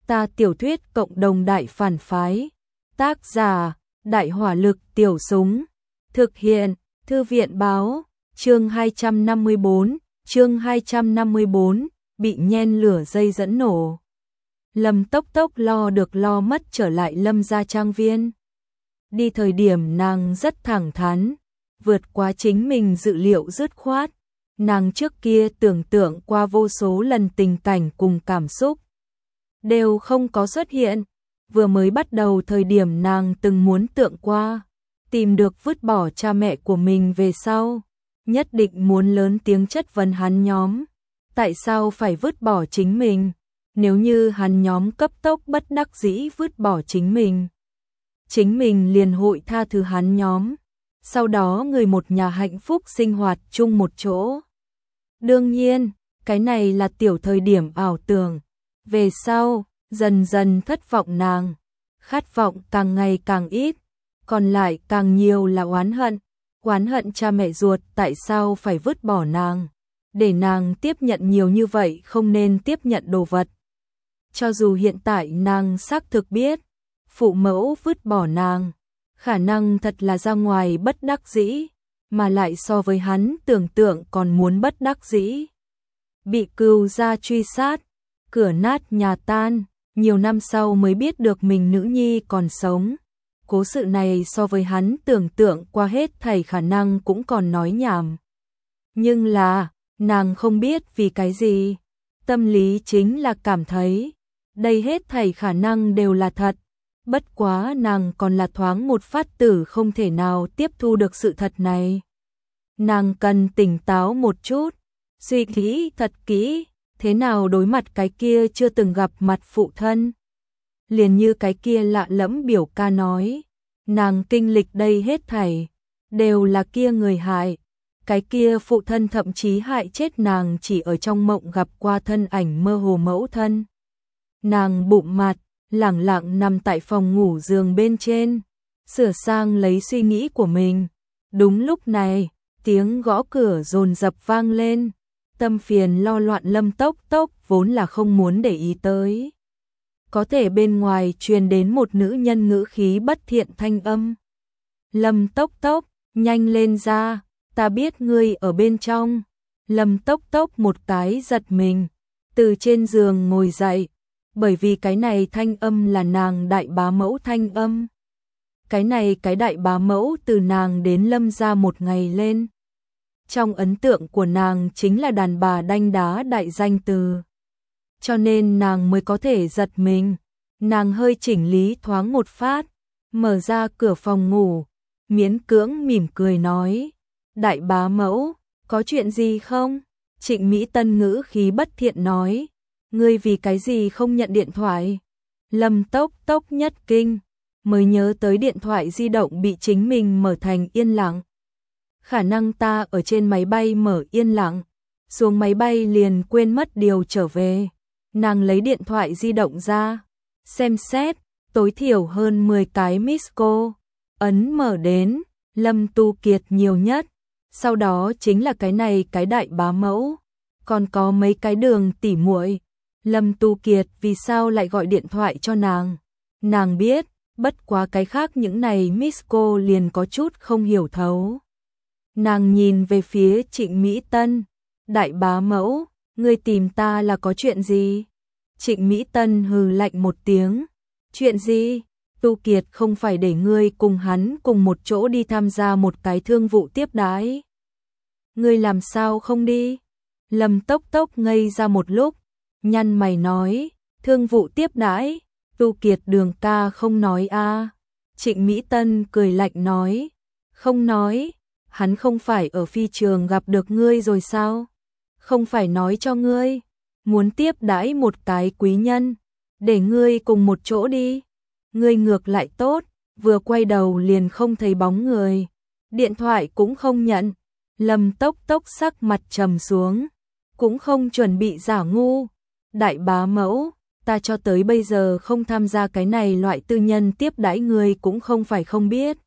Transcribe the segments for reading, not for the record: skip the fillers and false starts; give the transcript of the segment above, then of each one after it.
Ta tiểu thuyết cộng đồng đại phản phái. Tác giả, Đại hỏa lực tiểu súng. Thực hiện, Thư viện báo. Chương 254, bị nhen lửa dây dẫn nổ. Lâm Tốc Tốc lo được lo mất trở lại Lâm gia trang viên. Đi thời điểm nàng rất thẳng thắn, vượt quá chính mình dự liệu dứt khoát. Nàng trước kia tưởng tượng qua vô số lần tình cảnh cùng cảm xúc đều không có xuất hiện. Vừa mới bắt đầu thời điểm nàng từng muốn tượng qua, tìm được vứt bỏ cha mẹ của mình về sau, nhất định muốn lớn tiếng chất vấn hắn nhóm. Tại sao phải vứt bỏ chính mình? Nếu như hắn nhóm cấp tốc bất đắc dĩ vứt bỏ chính mình liền hội tha thứ hắn nhóm. Sau đó người một nhà hạnh phúc sinh hoạt chung một chỗ. Đương nhiên, cái này là tiểu thời điểm ảo tưởng. Về sau, dần dần thất vọng nàng. Khát vọng càng ngày càng ít, còn lại càng nhiều là oán hận. Oán hận cha mẹ ruột tại sao phải vứt bỏ nàng, để nàng tiếp nhận nhiều như vậy không nên tiếp nhận đồ vật. Cho dù hiện tại nàng xác thực biết, phụ mẫu vứt bỏ nàng, khả năng thật là ra ngoài bất đắc dĩ, mà lại so với hắn tưởng tượng còn muốn bất đắc dĩ. Bị cừu gia truy sát, cửa nát nhà tan, nhiều năm sau mới biết được mình nữ nhi còn sống. Cố sự này so với hắn tưởng tượng qua hết thảy khả năng cũng còn nói nhảm. Nhưng là, nàng không biết vì cái gì. Tâm lý chính là cảm thấy, đây hết thảy khả năng đều là thật. Bất quá nàng còn là thoáng một phát tử không thể nào tiếp thu được sự thật này. Nàng cần tỉnh táo một chút, suy nghĩ thật kỹ, thế nào đối mặt cái kia chưa từng gặp mặt phụ thân. Liền như cái kia lạ lẫm biểu ca nói, nàng kinh lịch đây hết thảy, đều là kia người hại. Cái kia phụ thân thậm chí hại chết nàng chỉ ở trong mộng gặp qua thân ảnh mơ hồ mẫu thân. Nàng bụng mặt, lẳng lặng nằm tại phòng ngủ giường bên trên, sửa sang lấy suy nghĩ của mình. Đúng lúc này, tiếng gõ cửa dồn dập vang lên. Tâm phiền lo loạn Lâm Tốc Tốc vốn là không muốn để ý tới. Có thể bên ngoài truyền đến một nữ nhân ngữ khí bất thiện thanh âm. Lâm Tốc Tốc, nhanh lên ra, ta biết ngươi ở bên trong. Lâm Tốc Tốc một cái giật mình, từ trên giường ngồi dậy, bởi vì cái này thanh âm là nàng đại bá mẫu thanh âm. Cái đại bá mẫu từ nàng đến Lâm gia một ngày lên. Trong ấn tượng của nàng chính là đàn bà đanh đá đại danh từ. Cho nên nàng mới có thể giật mình. Nàng hơi chỉnh lý thoáng một phát, mở ra cửa phòng ngủ, miễn cưỡng mỉm cười nói. Đại bá mẫu, có chuyện gì không? Trịnh Mỹ Tân ngữ khí bất thiện nói. Ngươi vì cái gì không nhận điện thoại? Lâm Tốc Tốc nhất kinh, mới nhớ tới điện thoại di động bị chính mình mở thành yên lặng. Khả năng ta ở trên máy bay mở yên lặng, xuống máy bay liền quên mất điều trở về. Nàng lấy điện thoại di động ra, xem xét, tối thiểu hơn 10 cái miss call, ấn mở đến, Lâm Tu Kiệt nhiều nhất, sau đó chính là cái đại bá mẫu, còn có mấy cái Đường tỉ muội. Lâm Tu Kiệt vì sao lại gọi điện thoại cho nàng? Nàng biết, bất quá cái khác những này miss call liền có chút không hiểu thấu. Nàng nhìn về phía Trịnh Mỹ Tân, đại bá mẫu, ngươi tìm ta là có chuyện gì? Trịnh Mỹ Tân hừ lạnh một tiếng, chuyện gì? Tu Kiệt không phải để ngươi cùng hắn cùng một chỗ đi tham gia một cái thương vụ tiếp đãi. Ngươi làm sao không đi? Lâm Tốc Tốc ngây ra một lúc, nhăn mày nói, thương vụ tiếp đãi, Tu Kiệt Đường ca không nói a. Trịnh Mỹ Tân cười lạnh nói, không nói. Hắn không phải ở phi trường gặp được ngươi rồi sao? Không phải nói cho ngươi, muốn tiếp đãi một cái quý nhân, để ngươi cùng một chỗ đi. Ngươi ngược lại tốt, vừa quay đầu liền không thấy bóng người, điện thoại cũng không nhận. Lâm Tốc Tốc sắc mặt trầm xuống, cũng không chuẩn bị giả ngu. Đại bá mẫu, ta cho tới bây giờ không tham gia cái này loại tư nhân tiếp đãi ngươi cũng không phải không biết.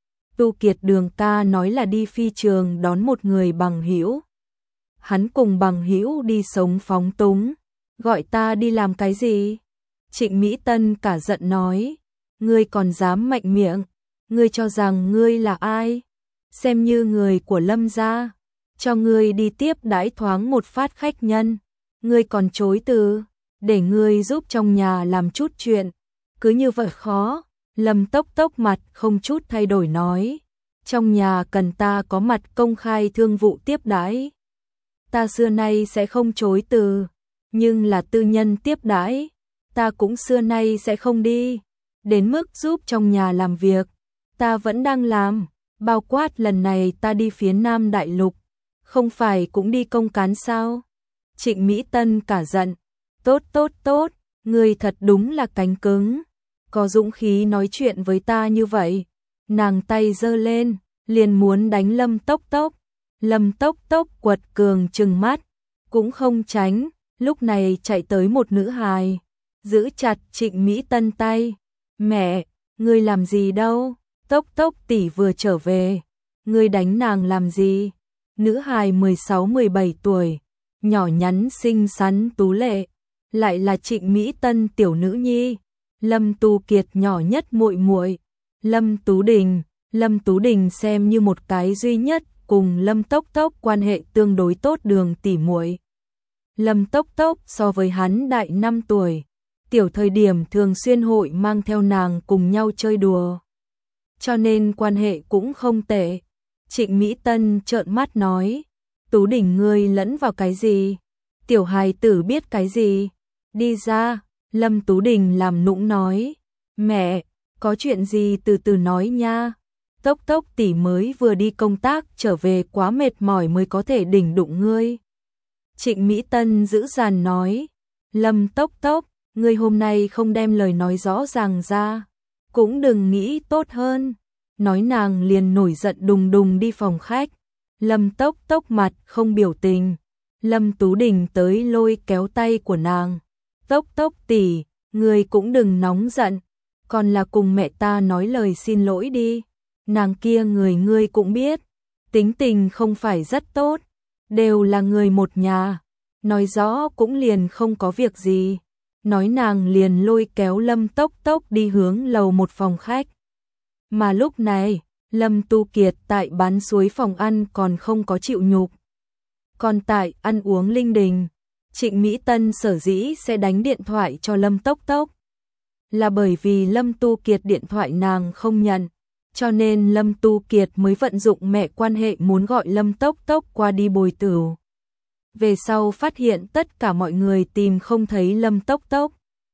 Tu Kiệt Đường ca nói là đi phi trường đón một người bằng hữu. Hắn cùng bằng hữu đi sống phóng túng, gọi ta đi làm cái gì? Trịnh Mỹ Tân cả giận nói, ngươi còn dám mạnh miệng, ngươi cho rằng ngươi là ai? Xem như người của Lâm gia, cho ngươi đi tiếp đãi thoáng một phát khách nhân, ngươi còn chối từ, để ngươi giúp trong nhà làm chút chuyện, cứ như vậy khó. Lâm Tốc Tốc mặt không chút thay đổi nói, trong nhà cần ta có mặt công khai thương vụ tiếp đãi, ta xưa nay sẽ không chối từ, nhưng là tư nhân tiếp đãi, ta cũng xưa nay sẽ không đi, đến mức giúp trong nhà làm việc, ta vẫn đang làm, bao quát lần này ta đi phía Nam Đại Lục, không phải cũng đi công cán sao? Trịnh Mỹ Tân cả giận, tốt, ngươi thật đúng là cánh cứng, có dũng khí nói chuyện với ta như vậy. Nàng tay giơ lên, liền muốn đánh Lâm Tốc Tốc. Lâm Tốc Tốc quật cường trừng mắt, cũng không tránh, lúc này chạy tới một nữ hài, giữ chặt Trịnh Mỹ Tân tay. Mẹ, ngươi làm gì đâu, Tốc Tốc tỷ vừa trở về, ngươi đánh nàng làm gì? Nữ hài 16-17 tuổi, nhỏ nhắn xinh xắn tú lệ, lại là Trịnh Mỹ Tân tiểu nữ nhi, Lâm Tu Kiệt nhỏ nhất muội muội. Lâm Tú Đình xem như một cái duy nhất cùng Lâm Tốc Tốc quan hệ tương đối tốt đường tỉ muội. Lâm Tốc Tốc so với hắn đại 5 tuổi, tiểu thời điểm thường xuyên hội mang theo nàng cùng nhau chơi đùa, cho nên quan hệ cũng không tệ. Trịnh Mỹ Tân trợn mắt nói, Tú Đình ngươi lẫn vào cái gì? Tiểu hài tử biết cái gì? Đi ra. Lâm Tú Đình làm nũng nói, mẹ, có chuyện gì từ từ nói nha. Tốc Tốc tỷ mới vừa đi công tác trở về quá mệt mỏi mới có thể đỉnh đụng ngươi. Trịnh Mỹ Tân giữ dàn nói, Lâm Tốc Tốc, ngươi hôm nay không đem lời nói rõ ràng ra, cũng đừng nghĩ tốt hơn. Nói nàng liền nổi giận đùng đùng đi phòng khách. Lâm Tốc Tốc mặt không biểu tình. Lâm Tú Đình tới lôi kéo tay của nàng. Tốc Tốc tỷ, ngươi cũng đừng nóng giận, còn là cùng mẹ ta nói lời xin lỗi đi. Nàng kia người ngươi cũng biết, tính tình không phải rất tốt, đều là người một nhà, nói rõ cũng liền không có việc gì. Nói nàng liền lôi kéo Lâm Tốc Tốc đi hướng lầu một phòng khách. Mà lúc này, Lâm Tu Kiệt tại bán suối phòng ăn còn không có chịu nhục, còn tại ăn uống linh đình. Trịnh Mỹ Tân sở dĩ sẽ đánh điện thoại cho Lâm Tốc Tốc, là bởi vì Lâm Tu Kiệt điện thoại nàng không nhận, cho nên Lâm Tu Kiệt mới vận dụng mẹ quan hệ muốn gọi Lâm Tốc Tốc qua đi bồi tửu. Về sau phát hiện tất cả mọi người tìm không thấy Lâm Tốc Tốc,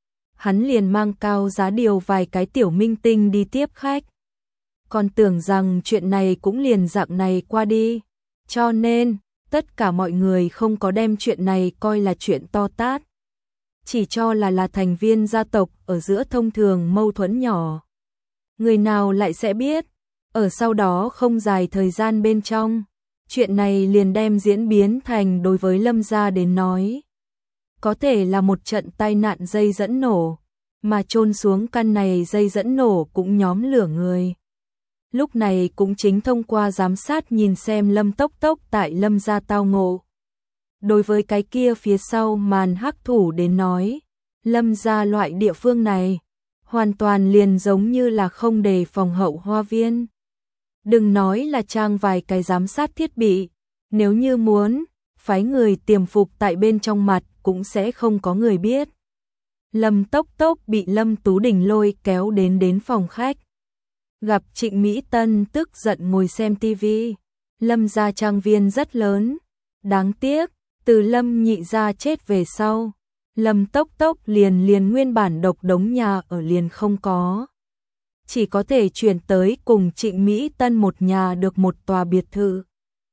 hắn liền mang cao giá điều vài cái tiểu minh tinh đi tiếp khách, còn tưởng rằng chuyện này cũng liền dạng này qua đi, cho nên tất cả mọi người không có đem chuyện này coi là chuyện to tát, chỉ cho là thành viên gia tộc ở giữa thông thường mâu thuẫn nhỏ. Người nào lại sẽ biết, ở sau đó không dài thời gian bên trong, chuyện này liền đem diễn biến thành đối với Lâm gia đến nói, có thể là một trận tai nạn dây dẫn nổ, mà chôn xuống căn này dây dẫn nổ cũng nhóm lửa người. Lúc này cũng chính thông qua giám sát nhìn xem Lâm Tốc Tốc tại Lâm gia tao ngộ. Đối với cái kia phía sau màn hắc thủ đến nói, Lâm gia loại địa phương này, hoàn toàn liền giống như là không đề phòng hậu hoa viên. Đừng nói là trang vài cái giám sát thiết bị, nếu như muốn, phái người tiềm phục tại bên trong mặt cũng sẽ không có người biết. Lâm Tốc Tốc bị Lâm Tú Đình lôi kéo đến phòng khách. Gặp Trịnh Mỹ Tân tức giận ngồi xem tivi. Lâm gia trang viên rất lớn, đáng tiếc, từ Lâm nhị gia chết về sau, Lâm Tốc Tốc liền nguyên bản độc đống nhà ở liền không có. Chỉ có thể chuyển tới cùng Trịnh Mỹ Tân một nhà được một tòa biệt thự.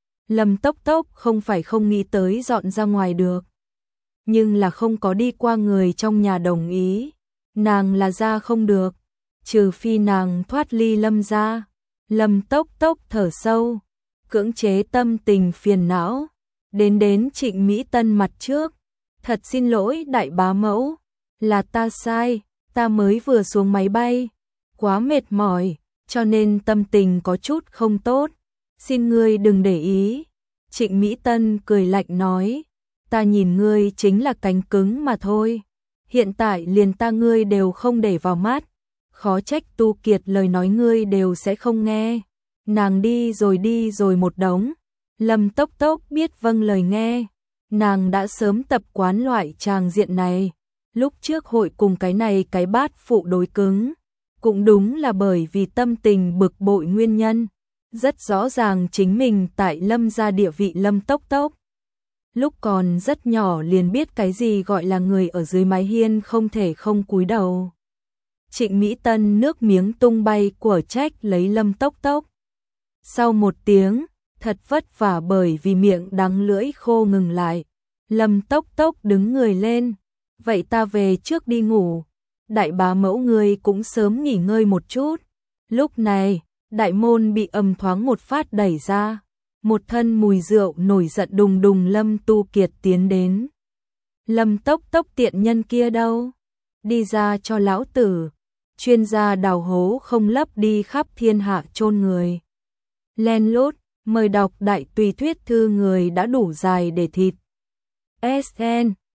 Lâm Tốc Tốc không phải không nghĩ tới dọn ra ngoài được, nhưng là không có đi qua người trong nhà đồng ý, nàng là ra không được, trừ phi nàng thoát ly Lâm gia. Lâm Tốc Tốc thở sâu, cưỡng chế tâm tình phiền não, đến Trịnh Mỹ Tân mặt trước. Thật xin lỗi đại bá mẫu, là ta sai, ta mới vừa xuống máy bay, quá mệt mỏi, cho nên tâm tình có chút không tốt, xin ngươi đừng để ý. Trịnh Mỹ Tân cười lạnh nói, ta nhìn ngươi chính là cánh cứng mà thôi, hiện tại liền ta ngươi đều không để vào mắt, khó trách Tu Kiệt lời nói ngươi đều sẽ không nghe. Nàng đi rồi một đống. Lâm Tốc Tốc biết vâng lời nghe, nàng đã sớm tập quán loại tràng diện này, lúc trước hội cùng cái này cái bát phụ đối cứng, cũng đúng là bởi vì tâm tình bực bội nguyên nhân, rất rõ ràng chính mình tại Lâm gia địa vị Lâm Tốc Tốc. Lúc còn rất nhỏ liền biết cái gì gọi là người ở dưới mái hiên không thể không cúi đầu. Trịnh Mỹ Tân nước miếng tung bay của trách lấy Lâm Tốc Tốc. Sau một tiếng, thật vất vả bởi vì miệng đắng lưỡi khô ngừng lại, Lâm Tốc Tốc đứng người lên, vậy ta về trước đi ngủ, đại bá mẫu người cũng sớm nghỉ ngơi một chút. Lúc này, đại môn bị ầm thoáng một phát đẩy ra, một thân mùi rượu nổi giận đùng đùng Lâm Tu Kiệt tiến đến. Lâm Tốc Tốc tiện nhân kia đâu? Đi ra cho lão tử, chuyên gia đào hố không lấp đi khắp thiên hạ chôn người. Len lút, mời đọc đại tùy thuyết thư người đã đủ dài để thịt. SN